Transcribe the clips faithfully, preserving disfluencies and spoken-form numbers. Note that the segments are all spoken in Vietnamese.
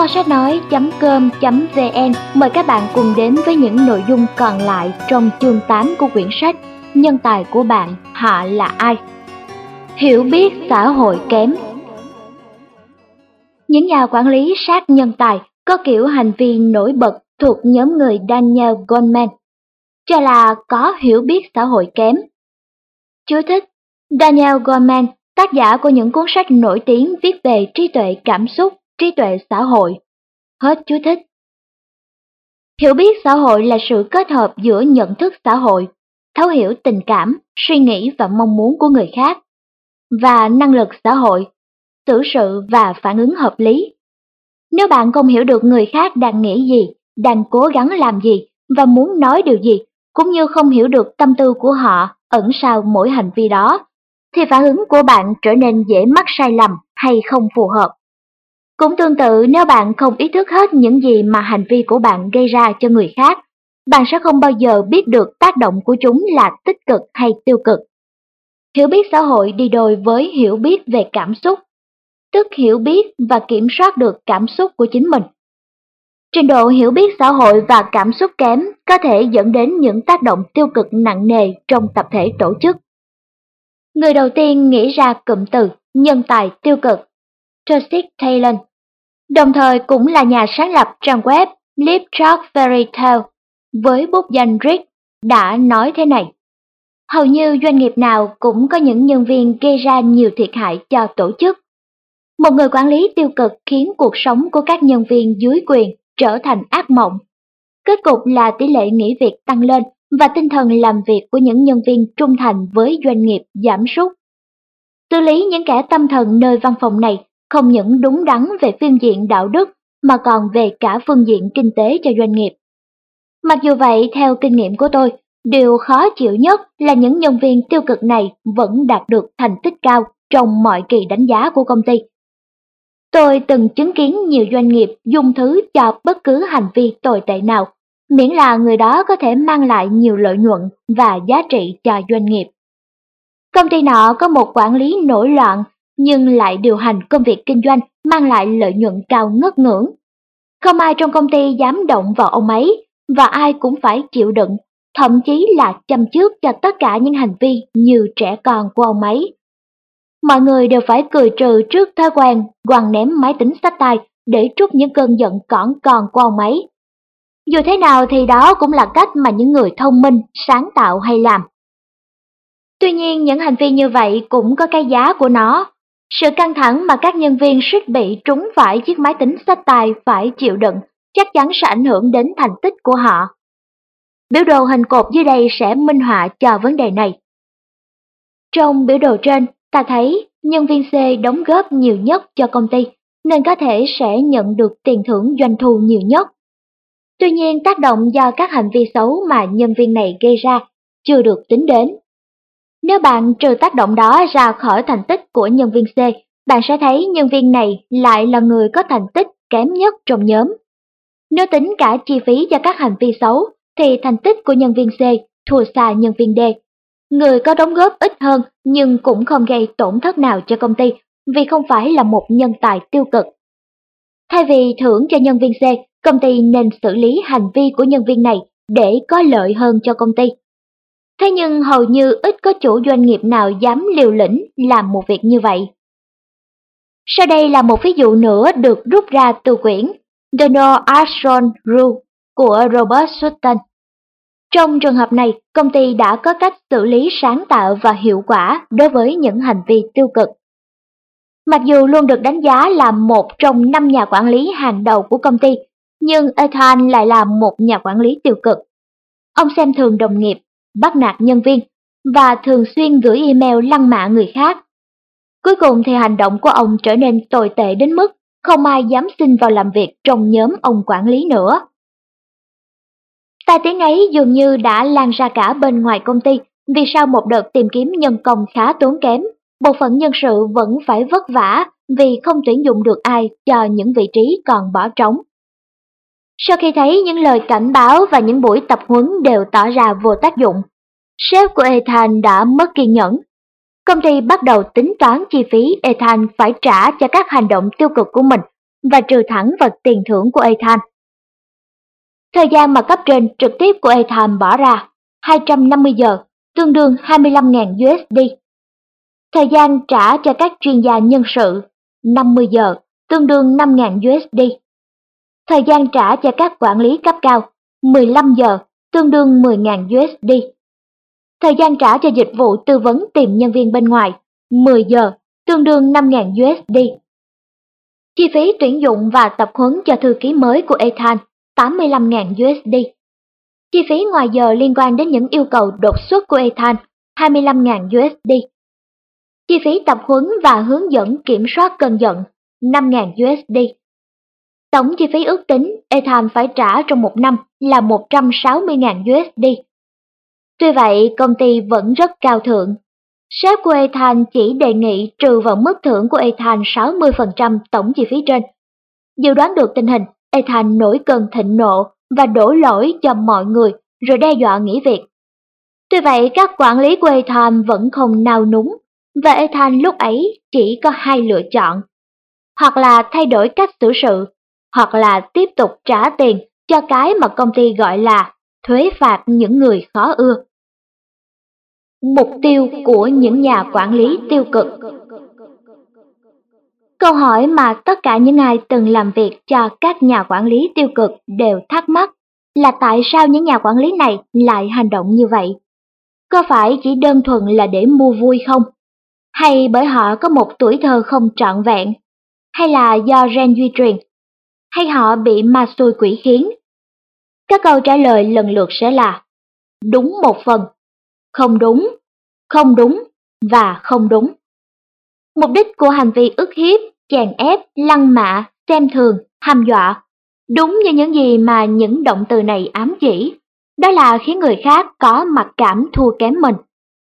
Kho sách nói.com.vn mời các bạn cùng đến với những nội dung còn lại trong chương tám của quyển sách Nhân tài của bạn họ là ai? Hiểu biết xã hội kém. Những nhà quản lý sát nhân tài có kiểu hành vi nổi bật thuộc nhóm người Daniel Goleman, cho là có hiểu biết xã hội kém. Chú thích: Daniel Goleman, tác giả của những cuốn sách nổi tiếng viết về trí tuệ cảm xúc, trí tuệ xã hội. Hết chú thích. Hiểu biết xã hội là sự kết hợp giữa nhận thức xã hội, thấu hiểu tình cảm, suy nghĩ và mong muốn của người khác, và năng lực xã hội, xử sự và phản ứng hợp lý. Nếu bạn không hiểu được người khác đang nghĩ gì, đang cố gắng làm gì và muốn nói điều gì, cũng như không hiểu được tâm tư của họ ẩn sau mỗi hành vi đó, thì phản ứng của bạn trở nên dễ mắc sai lầm hay không phù hợp. Cũng tương tự, nếu bạn không ý thức hết những gì mà hành vi của bạn gây ra cho người khác, bạn sẽ không bao giờ biết được tác động của chúng là tích cực hay tiêu cực. Hiểu biết xã hội đi đôi với hiểu biết về cảm xúc, tức hiểu biết và kiểm soát được cảm xúc của chính mình. Trình độ hiểu biết xã hội và cảm xúc kém có thể dẫn đến những tác động tiêu cực nặng nề trong tập thể tổ chức. Người đầu tiên nghĩ ra cụm từ nhân tài tiêu cực, Tushik Taylor, đồng thời cũng là nhà sáng lập trang web Lipchalk Fairy Tale với bút danh Rick, đã nói thế này: hầu như doanh nghiệp nào cũng có những nhân viên gây ra nhiều thiệt hại cho tổ chức. Một người quản lý tiêu cực khiến cuộc sống của các nhân viên dưới quyền trở thành ác mộng. Kết cục là tỷ lệ nghỉ việc tăng lên và tinh thần làm việc của những nhân viên trung thành với doanh nghiệp giảm sút. Xử lý những kẻ tâm thần nơi văn phòng này không những đúng đắn về phương diện đạo đức mà còn về cả phương diện kinh tế cho doanh nghiệp. Mặc dù vậy, theo kinh nghiệm của tôi, điều khó chịu nhất là những nhân viên tiêu cực này vẫn đạt được thành tích cao trong mọi kỳ đánh giá của công ty. Tôi từng chứng kiến nhiều doanh nghiệp dung thứ cho bất cứ hành vi tồi tệ nào, miễn là người đó có thể mang lại nhiều lợi nhuận và giá trị cho doanh nghiệp. Công ty nọ có một quản lý nổi loạn nhưng lại điều hành công việc kinh doanh mang lại lợi nhuận cao ngất ngưỡng. Không ai trong công ty dám động vào ông ấy và ai cũng phải chịu đựng, thậm chí là châm chước cho tất cả những hành vi như trẻ con của ông ấy. Mọi người đều phải cười trừ trước thói quen quăng ném máy tính xách tay để trút những cơn giận cỏn con của ông ấy. Dù thế nào thì đó cũng là cách mà những người thông minh, sáng tạo hay làm. Tuy nhiên, những hành vi như vậy cũng có cái giá của nó. Sự căng thẳng mà các nhân viên suýt bị trúng phải chiếc máy tính xách tay phải chịu đựng chắc chắn sẽ ảnh hưởng đến thành tích của họ. Biểu đồ hình cột dưới đây sẽ minh họa cho vấn đề này. Trong biểu đồ trên, ta thấy nhân viên C đóng góp nhiều nhất cho công ty, nên có thể sẽ nhận được tiền thưởng doanh thu nhiều nhất. Tuy nhiên, tác động do các hành vi xấu mà nhân viên này gây ra chưa được tính đến. Nếu bạn trừ tác động đó ra khỏi thành tích của nhân viên C, bạn sẽ thấy nhân viên này lại là người có thành tích kém nhất trong nhóm. Nếu tính cả chi phí cho các hành vi xấu, thì thành tích của nhân viên C thua xa nhân viên D. Người có đóng góp ít hơn nhưng cũng không gây tổn thất nào cho công ty vì không phải là một nhân tài tiêu cực. Thay vì thưởng cho nhân viên C, công ty nên xử lý hành vi của nhân viên này để có lợi hơn cho công ty. Thế nhưng hầu như ít có chủ doanh nghiệp nào dám liều lĩnh làm một việc như vậy. Sau đây là một ví dụ nữa được rút ra từ quyển The No Armstrong Rule của Robert Sutton. Trong trường hợp này, công ty đã có cách xử lý sáng tạo và hiệu quả đối với những hành vi tiêu cực. Mặc dù luôn được đánh giá là một trong năm nhà quản lý hàng đầu của công ty, nhưng Ethan lại là một nhà quản lý tiêu cực. Ông xem thường đồng nghiệp, bắt nạt nhân viên và thường xuyên gửi email lăng mạ người khác. Cuối cùng thì hành động của ông trở nên tồi tệ đến mức không ai dám xin vào làm việc trong nhóm ông quản lý nữa. Tai tiếng ấy dường như đã lan ra cả bên ngoài công ty, vì sau một đợt tìm kiếm nhân công khá tốn kém, bộ phận nhân sự vẫn phải vất vả vì không tuyển dụng được ai cho những vị trí còn bỏ trống. Sau khi thấy những lời cảnh báo và những buổi tập huấn đều tỏ ra vô tác dụng, sếp của Ethan đã mất kiên nhẫn. Công ty bắt đầu tính toán chi phí Ethan phải trả cho các hành động tiêu cực của mình và trừ thẳng vào tiền thưởng của Ethan. Thời gian mà cấp trên trực tiếp của Ethan bỏ ra, hai trăm năm mươi giờ, tương đương hai mươi lăm nghìn đô la. Thời gian trả cho các chuyên gia nhân sự, năm mươi giờ, tương đương năm nghìn đô la. Thời gian trả cho các quản lý cấp cao, mười lăm giờ, tương đương mười nghìn đô la. Thời gian trả cho dịch vụ tư vấn tìm nhân viên bên ngoài, mười giờ, tương đương năm nghìn đô la. Chi phí tuyển dụng và tập huấn cho thư ký mới của Ethan, tám mươi lăm nghìn đô la. Chi phí ngoài giờ liên quan đến những yêu cầu đột xuất của Ethan, hai mươi lăm nghìn đô la. Chi phí tập huấn và hướng dẫn kiểm soát cơn giận, năm nghìn đô la. Tổng chi phí ước tính Ethan phải trả trong một năm là một trăm sáu mươi nghìn đô la. Tuy vậy, công ty vẫn rất cao thượng. Sếp của Ethan chỉ đề nghị trừ vào mức thưởng của Ethan sáu mươi phần trăm tổng chi phí trên. Dự đoán được tình hình, Ethan nổi cơn thịnh nộ và đổ lỗi cho mọi người rồi đe dọa nghỉ việc. Tuy vậy, các quản lý của Ethan vẫn không nao núng, và Ethan lúc ấy chỉ có hai lựa chọn. Hoặc là thay đổi cách xử sự, hoặc là tiếp tục trả tiền cho cái mà công ty gọi là thuế phạt những người khó ưa. Mục tiêu của những nhà quản lý tiêu cực. Câu hỏi mà tất cả những ai từng làm việc cho các nhà quản lý tiêu cực đều thắc mắc là tại sao những nhà quản lý này lại hành động như vậy? Có phải chỉ đơn thuần là để mua vui không? Hay bởi họ có một tuổi thơ không trọn vẹn? Hay là do gen di truyền? Hay họ bị ma xui quỷ khiến? Các câu trả lời lần lượt sẽ là đúng một phần, không đúng, không đúng và không đúng. Mục đích của hành vi ức hiếp, chèn ép, lăng mạ, xem thường, hăm dọa, đúng như những gì mà những động từ này ám chỉ, đó là khiến người khác có mặc cảm thua kém mình.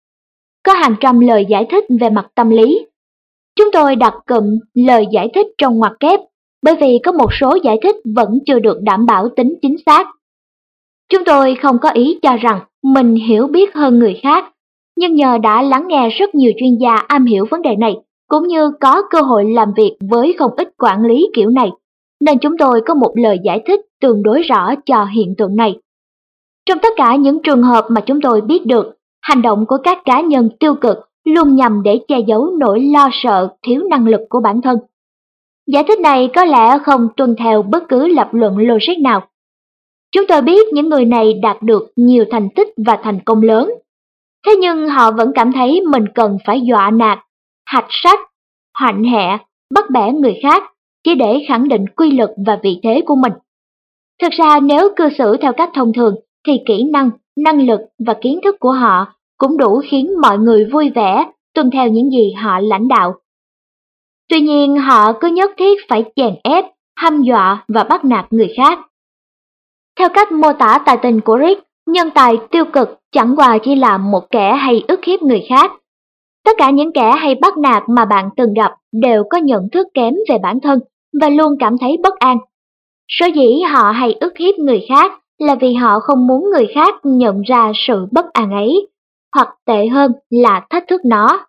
Có hàng trăm lời giải thích về mặt tâm lý. Chúng tôi đặt cụm lời giải thích trong ngoặc kép bởi vì có một số giải thích vẫn chưa được đảm bảo tính chính xác. Chúng tôi không có ý cho rằng mình hiểu biết hơn người khác, nhưng nhờ đã lắng nghe rất nhiều chuyên gia am hiểu vấn đề này, cũng như có cơ hội làm việc với không ít quản lý kiểu này, nên chúng tôi có một lời giải thích tương đối rõ cho hiện tượng này. Trong tất cả những trường hợp mà chúng tôi biết được, hành động của các cá nhân tiêu cực luôn nhằm để che giấu nỗi lo sợ thiếu năng lực của bản thân. Giải thích này có lẽ không tuân theo bất cứ lập luận logic nào. Chúng tôi biết những người này đạt được nhiều thành tích và thành công lớn. Thế nhưng họ vẫn cảm thấy mình cần phải dọa nạt, hạch sách, hoạnh hẹ, bắt bẻ người khác chỉ để khẳng định quy lực và vị thế của mình. Thực ra nếu cư xử theo cách thông thường thì kỹ năng, năng lực và kiến thức của họ cũng đủ khiến mọi người vui vẻ tuân theo những gì họ lãnh đạo. Tuy nhiên họ cứ nhất thiết phải chèn ép, hăm dọa và bắt nạt người khác. Theo cách mô tả tài tình của Rick, nhân tài tiêu cực chẳng qua chỉ là một kẻ hay ức hiếp người khác. Tất cả những kẻ hay bắt nạt mà bạn từng gặp đều có nhận thức kém về bản thân và luôn cảm thấy bất an. Sở dĩ họ hay ức hiếp người khác là vì họ không muốn người khác nhận ra sự bất an ấy, hoặc tệ hơn là thách thức nó.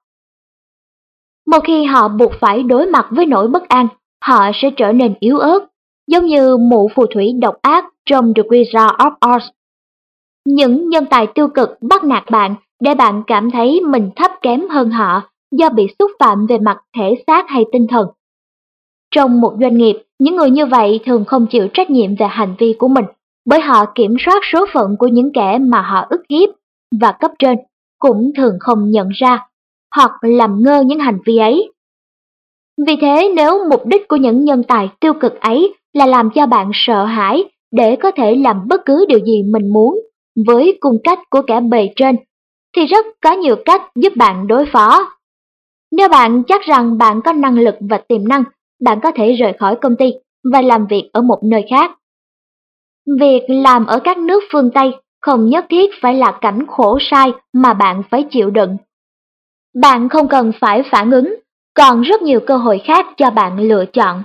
Một khi họ buộc phải đối mặt với nỗi bất an, họ sẽ trở nên yếu ớt, giống như mụ phù thủy độc ác trong The Wizard of Oz. Những nhân tài tiêu cực bắt nạt bạn để bạn cảm thấy mình thấp kém hơn họ do bị xúc phạm về mặt thể xác hay tinh thần. Trong một doanh nghiệp, những người như vậy thường không chịu trách nhiệm về hành vi của mình, bởi họ kiểm soát số phận của những kẻ mà họ ức hiếp, và cấp trên cũng thường không nhận ra hoặc làm ngơ những hành vi ấy. Vì thế, nếu mục đích của những nhân tài tiêu cực ấy là làm cho bạn sợ hãi để có thể làm bất cứ điều gì mình muốn với cung cách của kẻ bề trên, thì rất có nhiều cách giúp bạn đối phó. Nếu bạn chắc rằng bạn có năng lực và tiềm năng, bạn có thể rời khỏi công ty và làm việc ở một nơi khác. Việc làm ở các nước phương Tây không nhất thiết phải là cảnh khổ sai mà bạn phải chịu đựng. Bạn không cần phải phản ứng, còn rất nhiều cơ hội khác cho bạn lựa chọn.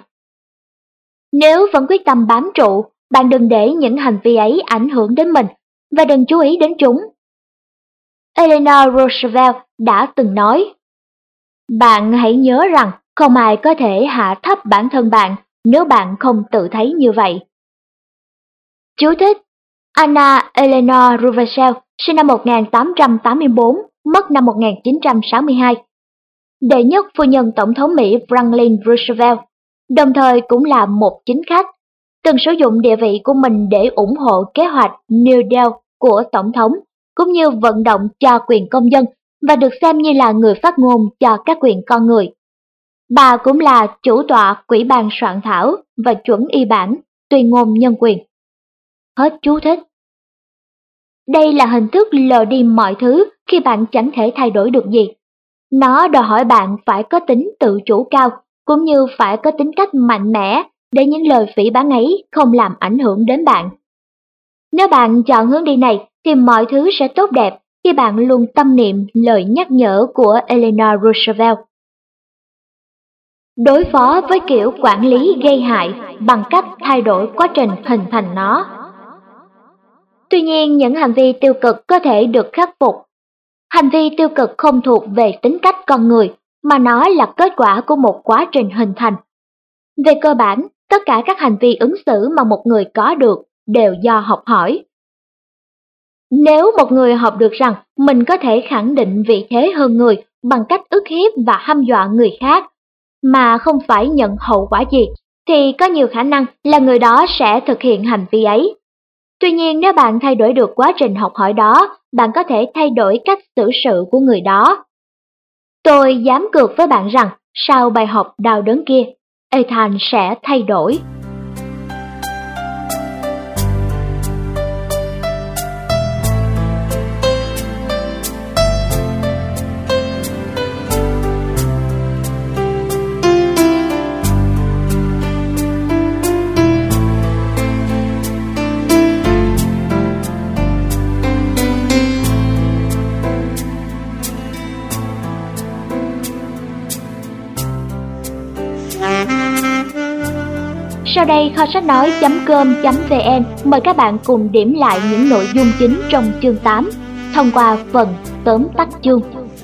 Nếu vẫn quyết tâm bám trụ, bạn đừng để những hành vi ấy ảnh hưởng đến mình và đừng chú ý đến chúng. Eleanor Roosevelt đã từng nói, bạn hãy nhớ rằng không ai có thể hạ thấp bản thân bạn nếu bạn không tự thấy như vậy. Chú thích: Anna Eleanor Roosevelt, sinh năm một nghìn tám trăm tám mươi tư, mất năm một nghìn chín trăm sáu mươi hai. Đệ nhất phu nhân Tổng thống Mỹ Franklin Roosevelt, đồng thời cũng là một chính khách, từng sử dụng địa vị của mình để ủng hộ kế hoạch New Deal của Tổng thống, cũng như vận động cho quyền công dân và được xem như là người phát ngôn cho các quyền con người. Bà cũng là chủ tọa Ủy ban soạn thảo và chuẩn y bản tuyên ngôn nhân quyền. Hết chú thích. Đây là hình thức lờ đi mọi thứ khi bạn chẳng thể thay đổi được gì. Nó đòi hỏi bạn phải có tính tự chủ cao, cũng như phải có tính cách mạnh mẽ để những lời phỉ báng ấy không làm ảnh hưởng đến bạn. Nếu bạn chọn hướng đi này thì mọi thứ sẽ tốt đẹp khi bạn luôn tâm niệm lời nhắc nhở của Eleanor Roosevelt. Đối phó với kiểu quản lý gây hại bằng cách thay đổi quá trình hình thành nó. Tuy nhiên, những hành vi tiêu cực có thể được khắc phục. Hành vi tiêu cực không thuộc về tính cách con người, mà nó là kết quả của một quá trình hình thành. Về cơ bản, tất cả các hành vi ứng xử mà một người có được đều do học hỏi. Nếu một người học được rằng mình có thể khẳng định vị thế hơn người bằng cách ức hiếp và hăm dọa người khác, mà không phải nhận hậu quả gì, thì có nhiều khả năng là người đó sẽ thực hiện hành vi ấy. Tuy nhiên, nếu bạn thay đổi được quá trình học hỏi đó, bạn có thể thay đổi cách xử sự của người đó. Tôi dám cược với bạn rằng, sau bài học đau đớn kia, Ethan sẽ thay đổi. Sau đây, kho sách nói chấm com chấm vn mời các bạn cùng điểm lại những nội dung chính trong chương tám thông qua phần tóm tắt chương.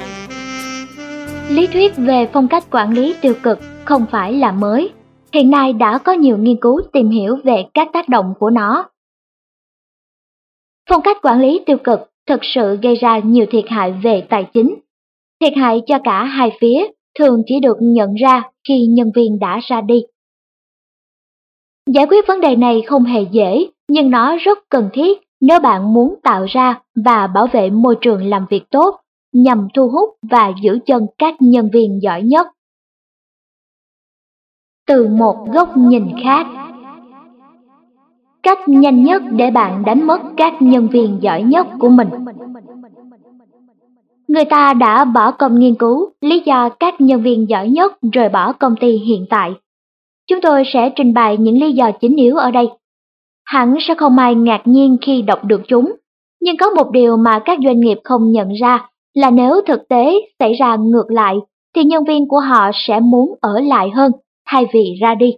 Lý thuyết về phong cách quản lý tiêu cực không phải là mới. Hiện nay đã có nhiều nghiên cứu tìm hiểu về các tác động của nó. Phong cách quản lý tiêu cực thực sự gây ra nhiều thiệt hại về tài chính. Thiệt hại cho cả hai phía thường chỉ được nhận ra khi nhân viên đã ra đi. Giải quyết vấn đề này không hề dễ, nhưng nó rất cần thiết nếu bạn muốn tạo ra và bảo vệ môi trường làm việc tốt, nhằm thu hút và giữ chân các nhân viên giỏi nhất. Từ một góc nhìn khác. Cách nhanh nhất để bạn đánh mất các nhân viên giỏi nhất của mình. Người ta đã bỏ công nghiên cứu lý do các nhân viên giỏi nhất rời bỏ công ty hiện tại. Chúng tôi sẽ trình bày những lý do chính yếu ở đây. Hẳn sẽ không ai ngạc nhiên khi đọc được chúng, nhưng có một điều mà các doanh nghiệp không nhận ra là nếu thực tế xảy ra ngược lại, thì nhân viên của họ sẽ muốn ở lại hơn thay vì ra đi.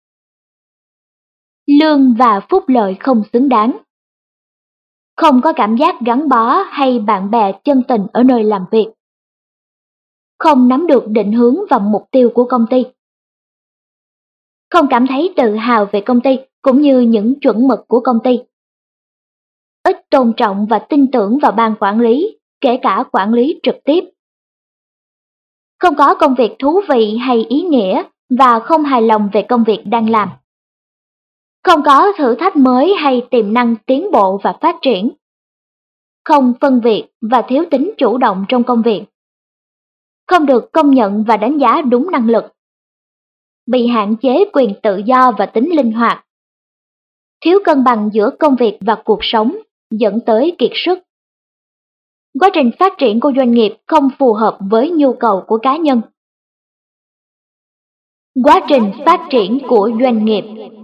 Lương và phúc lợi không xứng đáng. Không có cảm giác gắn bó hay bạn bè chân tình ở nơi làm việc. Không nắm được định hướng và mục tiêu của công ty. Không cảm thấy tự hào về công ty cũng như những chuẩn mực của công ty. Ít tôn trọng và tin tưởng vào ban quản lý, kể cả quản lý trực tiếp. Không có công việc thú vị hay ý nghĩa và không hài lòng về công việc đang làm. Không có thử thách mới hay tiềm năng tiến bộ và phát triển. Không phân việc và thiếu tính chủ động trong công việc. Không được công nhận và đánh giá đúng năng lực. Bị hạn chế quyền tự do và tính linh hoạt. Thiếu cân bằng giữa công việc và cuộc sống, dẫn tới kiệt sức. Quá trình phát triển của doanh nghiệp không phù hợp với nhu cầu của cá nhân. Quá trình phát triển của doanh nghiệp.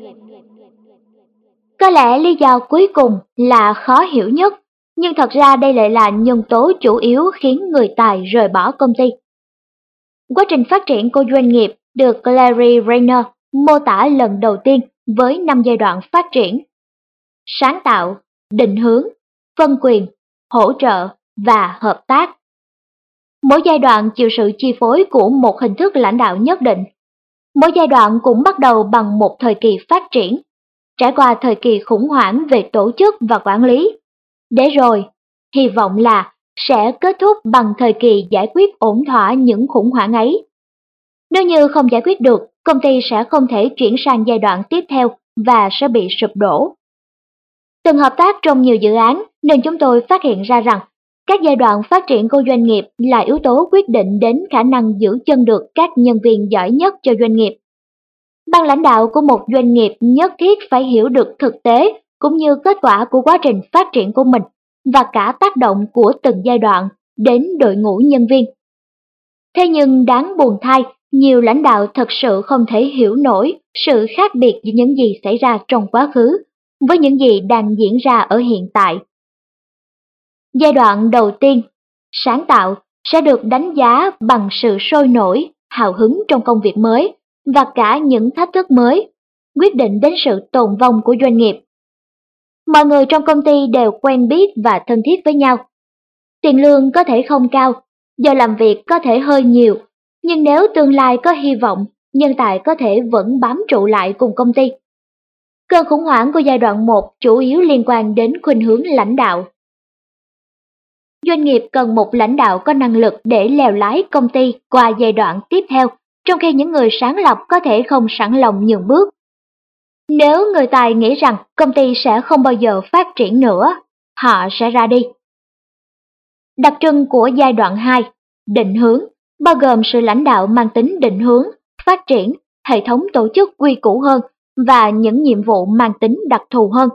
Có lẽ lý do cuối cùng là khó hiểu nhất, nhưng thật ra đây lại là nhân tố chủ yếu khiến người tài rời bỏ công ty. Quá trình phát triển của doanh nghiệp được Larry Rayner mô tả lần đầu tiên với năm giai đoạn phát triển: sáng tạo, định hướng, phân quyền, hỗ trợ và hợp tác. Mỗi giai đoạn chịu sự chi phối của một hình thức lãnh đạo nhất định. Mỗi giai đoạn cũng bắt đầu bằng một thời kỳ phát triển, trải qua thời kỳ khủng hoảng về tổ chức và quản lý, để rồi, hy vọng là sẽ kết thúc bằng thời kỳ giải quyết ổn thỏa những khủng hoảng ấy. Nếu như không giải quyết được, công ty sẽ không thể chuyển sang giai đoạn tiếp theo và sẽ bị sụp đổ. Từng hợp tác trong nhiều dự án nên chúng tôi phát hiện ra rằng các giai đoạn phát triển của doanh nghiệp là yếu tố quyết định đến khả năng giữ chân được các nhân viên giỏi nhất cho doanh nghiệp. Ban lãnh đạo của một doanh nghiệp nhất thiết phải hiểu được thực tế cũng như kết quả của quá trình phát triển của mình và cả tác động của từng giai đoạn đến đội ngũ nhân viên. Thế nhưng đáng buồn thay, nhiều lãnh đạo thật sự không thể hiểu nổi sự khác biệt giữa những gì xảy ra trong quá khứ với những gì đang diễn ra ở hiện tại. Giai đoạn đầu tiên, sáng tạo, sẽ được đánh giá bằng sự sôi nổi, hào hứng trong công việc mới và cả những thách thức mới, quyết định đến sự tồn vong của doanh nghiệp. Mọi người trong công ty đều quen biết và thân thiết với nhau. Tiền lương có thể không cao, giờ làm việc có thể hơi nhiều, nhưng nếu tương lai có hy vọng, nhân tài có thể vẫn bám trụ lại cùng công ty. Cơn khủng hoảng của giai đoạn một chủ yếu liên quan đến khuynh hướng lãnh đạo. Doanh nghiệp cần một lãnh đạo có năng lực để lèo lái công ty qua giai đoạn tiếp theo, trong khi những người sáng lập có thể không sẵn lòng nhường bước. Nếu người tài nghĩ rằng công ty sẽ không bao giờ phát triển nữa, họ sẽ ra đi. Đặc trưng của giai đoạn hai, định hướng, bao gồm sự lãnh đạo mang tính định hướng, phát triển, hệ thống tổ chức quy củ hơn và những nhiệm vụ mang tính đặc thù hơn.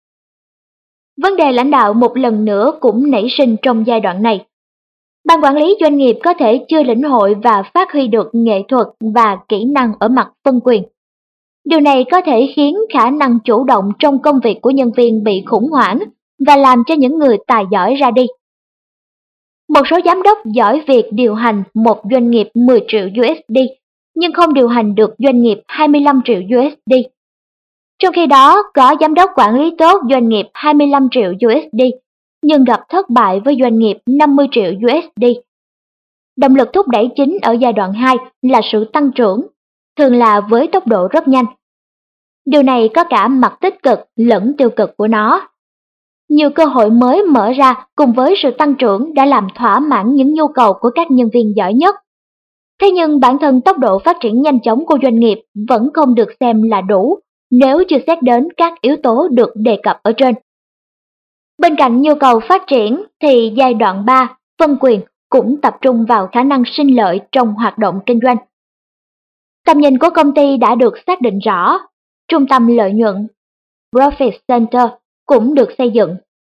Vấn đề lãnh đạo một lần nữa cũng nảy sinh trong giai đoạn này. Ban quản lý doanh nghiệp có thể chưa lĩnh hội và phát huy được nghệ thuật và kỹ năng ở mặt phân quyền. Điều này có thể khiến khả năng chủ động trong công việc của nhân viên bị khủng hoảng và làm cho những người tài giỏi ra đi. Một số giám đốc giỏi việc điều hành một doanh nghiệp mười triệu đô la, nhưng không điều hành được doanh nghiệp hai mươi lăm triệu đô la. Trong khi đó, có giám đốc quản lý tốt doanh nghiệp hai mươi lăm triệu đô la, nhưng gặp thất bại với doanh nghiệp năm mươi triệu đô la. Động lực thúc đẩy chính ở giai đoạn hai là sự tăng trưởng, thường là với tốc độ rất nhanh. Điều này có cả mặt tích cực lẫn tiêu cực của nó. Nhiều cơ hội mới mở ra cùng với sự tăng trưởng đã làm thỏa mãn những nhu cầu của các nhân viên giỏi nhất. Thế nhưng bản thân tốc độ phát triển nhanh chóng của doanh nghiệp vẫn không được xem là đủ nếu chưa xét đến các yếu tố được đề cập ở trên. Bên cạnh nhu cầu phát triển thì giai đoạn ba, phân quyền, cũng tập trung vào khả năng sinh lợi trong hoạt động kinh doanh. Tầm nhìn của công ty đã được xác định rõ, trung tâm lợi nhuận, Profit Center, cũng được xây dựng.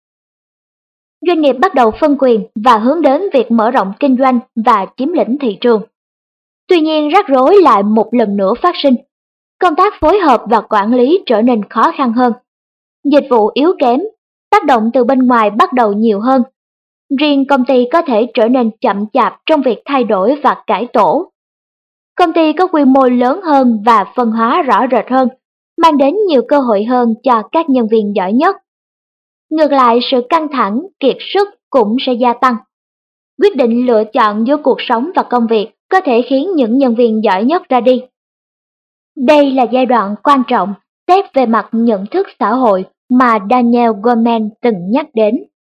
Doanh nghiệp bắt đầu phân quyền và hướng đến việc mở rộng kinh doanh và chiếm lĩnh thị trường. Tuy nhiên rắc rối lại một lần nữa phát sinh. Công tác phối hợp và quản lý trở nên khó khăn hơn. Dịch vụ yếu kém, tác động từ bên ngoài bắt đầu nhiều hơn. Riêng công ty có thể trở nên chậm chạp trong việc thay đổi và cải tổ. Công ty có quy mô lớn hơn và phân hóa rõ rệt hơn, mang đến nhiều cơ hội hơn cho các nhân viên giỏi nhất. Ngược lại, sự căng thẳng, kiệt sức cũng sẽ gia tăng. Quyết định lựa chọn giữa cuộc sống và công việc có thể khiến những nhân viên giỏi nhất ra đi. Đây là giai đoạn quan trọng xét về mặt nhận thức xã hội mà Daniel Goleman từng nhắc đến.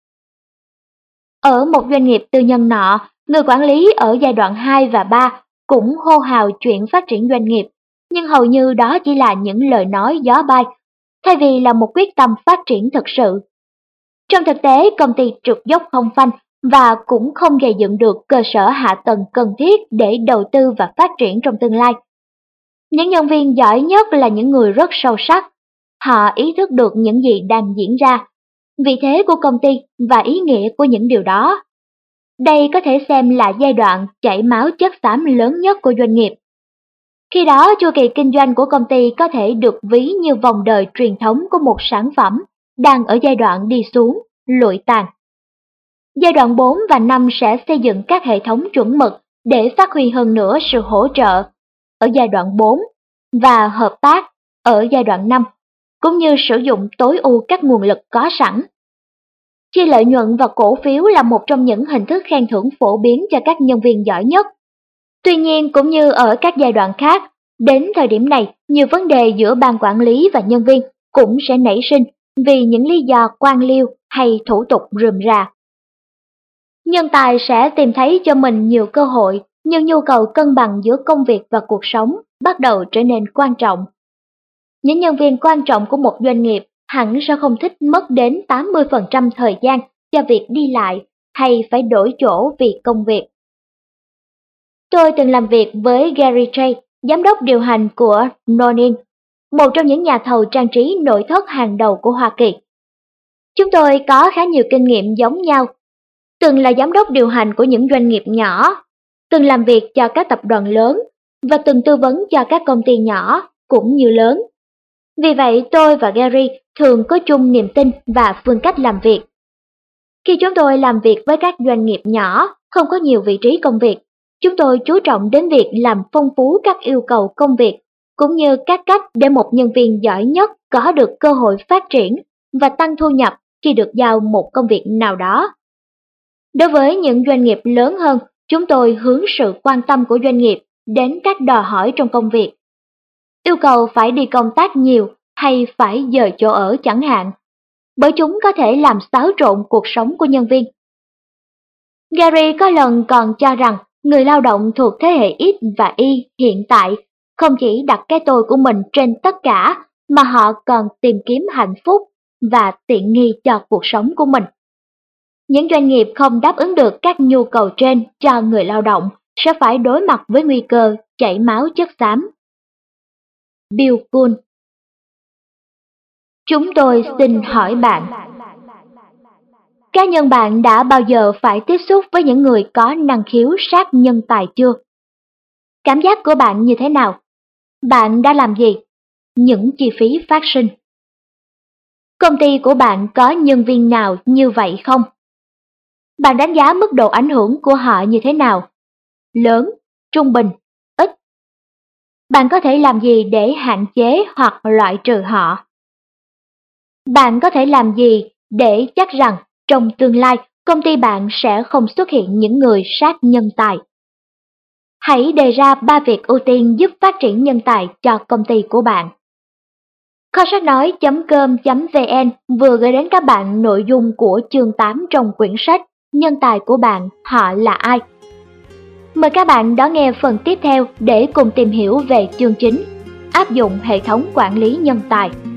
Ở một doanh nghiệp tư nhân nọ, người quản lý ở giai đoạn hai và ba cũng hô hào chuyện phát triển doanh nghiệp, nhưng hầu như đó chỉ là những lời nói gió bay, thay vì là một quyết tâm phát triển thực sự. Trong thực tế, công ty trượt dốc không phanh và cũng không gây dựng được cơ sở hạ tầng cần thiết để đầu tư và phát triển trong tương lai. Những nhân viên giỏi nhất là những người rất sâu sắc. Họ ý thức được những gì đang diễn ra, vị thế của công ty và ý nghĩa của những điều đó. Đây có thể xem là giai đoạn chảy máu chất xám lớn nhất của doanh nghiệp. Khi đó, chu kỳ kinh doanh của công ty có thể được ví như vòng đời truyền thống của một sản phẩm đang ở giai đoạn đi xuống, lụi tàn. Giai đoạn bốn và năm sẽ xây dựng các hệ thống chuẩn mực để phát huy hơn nữa sự hỗ trợ ở giai đoạn bốn và hợp tác ở giai đoạn năm, cũng như sử dụng tối ưu các nguồn lực có sẵn. Chia lợi nhuận và cổ phiếu là một trong những hình thức khen thưởng phổ biến cho các nhân viên giỏi nhất. Tuy nhiên, cũng như ở các giai đoạn khác, Đến thời điểm này, nhiều vấn đề giữa ban quản lý và nhân viên cũng sẽ nảy sinh vì những lý do quan liêu hay thủ tục rườm rà. Nhân tài sẽ tìm thấy cho mình nhiều cơ hội, nhưng nhu cầu cân bằng giữa công việc và cuộc sống bắt đầu trở nên quan trọng. Những nhân viên quan trọng của một doanh nghiệp hẳn sẽ không thích mất đến tám mươi phần trăm thời gian cho việc đi lại hay phải đổi chỗ vì công việc. Tôi từng làm việc với Gary J, giám đốc điều hành của Nonin, một trong những nhà thầu trang trí nội thất hàng đầu của Hoa Kỳ. Chúng tôi có khá nhiều kinh nghiệm giống nhau. Từng là giám đốc điều hành của những doanh nghiệp nhỏ, từng làm việc cho các tập đoàn lớn và từng tư vấn cho các công ty nhỏ cũng như lớn. Vì vậy, tôi và Gary thường có chung niềm tin và phương cách làm việc. Khi chúng tôi làm việc với các doanh nghiệp nhỏ, không có nhiều vị trí công việc, chúng tôi chú trọng đến việc làm phong phú các yêu cầu công việc, cũng như các cách để một nhân viên giỏi nhất có được cơ hội phát triển và tăng thu nhập khi được giao một công việc nào đó. Đối với những doanh nghiệp lớn hơn, chúng tôi hướng sự quan tâm của doanh nghiệp đến các đòi hỏi trong công việc. Yêu cầu phải đi công tác nhiều hay phải dời chỗ ở chẳng hạn, bởi chúng có thể làm xáo trộn cuộc sống của nhân viên. Gary có lần còn cho rằng người lao động thuộc thế hệ X và Y hiện tại không chỉ đặt cái tôi của mình trên tất cả, mà họ còn tìm kiếm hạnh phúc và tiện nghi cho cuộc sống của mình. Những doanh nghiệp không đáp ứng được các nhu cầu trên cho người lao động sẽ phải đối mặt với nguy cơ chảy máu chất xám. Bill Kuhn. Chúng tôi xin hỏi bạn, cá nhân bạn đã bao giờ phải tiếp xúc với những người có năng khiếu sát nhân tài chưa? Cảm giác của bạn như thế nào? Bạn đã làm gì? Những chi phí phát sinh. Công ty của bạn có nhân viên nào như vậy không? Bạn đánh giá mức độ ảnh hưởng của họ như thế nào? Lớn, trung bình, ít. Bạn có thể làm gì để hạn chế hoặc loại trừ họ? Bạn có thể làm gì để chắc rằng trong tương lai công ty bạn sẽ không xuất hiện những người sát nhân tài? Hãy đề ra ba việc ưu tiên giúp phát triển nhân tài cho công ty của bạn. Kho sách nói chấm com chấm vn vừa gửi đến các bạn nội dung của chương tám trong quyển sách Nhân tài của bạn, họ là ai? Mời các bạn đón nghe phần tiếp theo để cùng tìm hiểu về chương chính, áp dụng hệ thống quản lý nhân tài.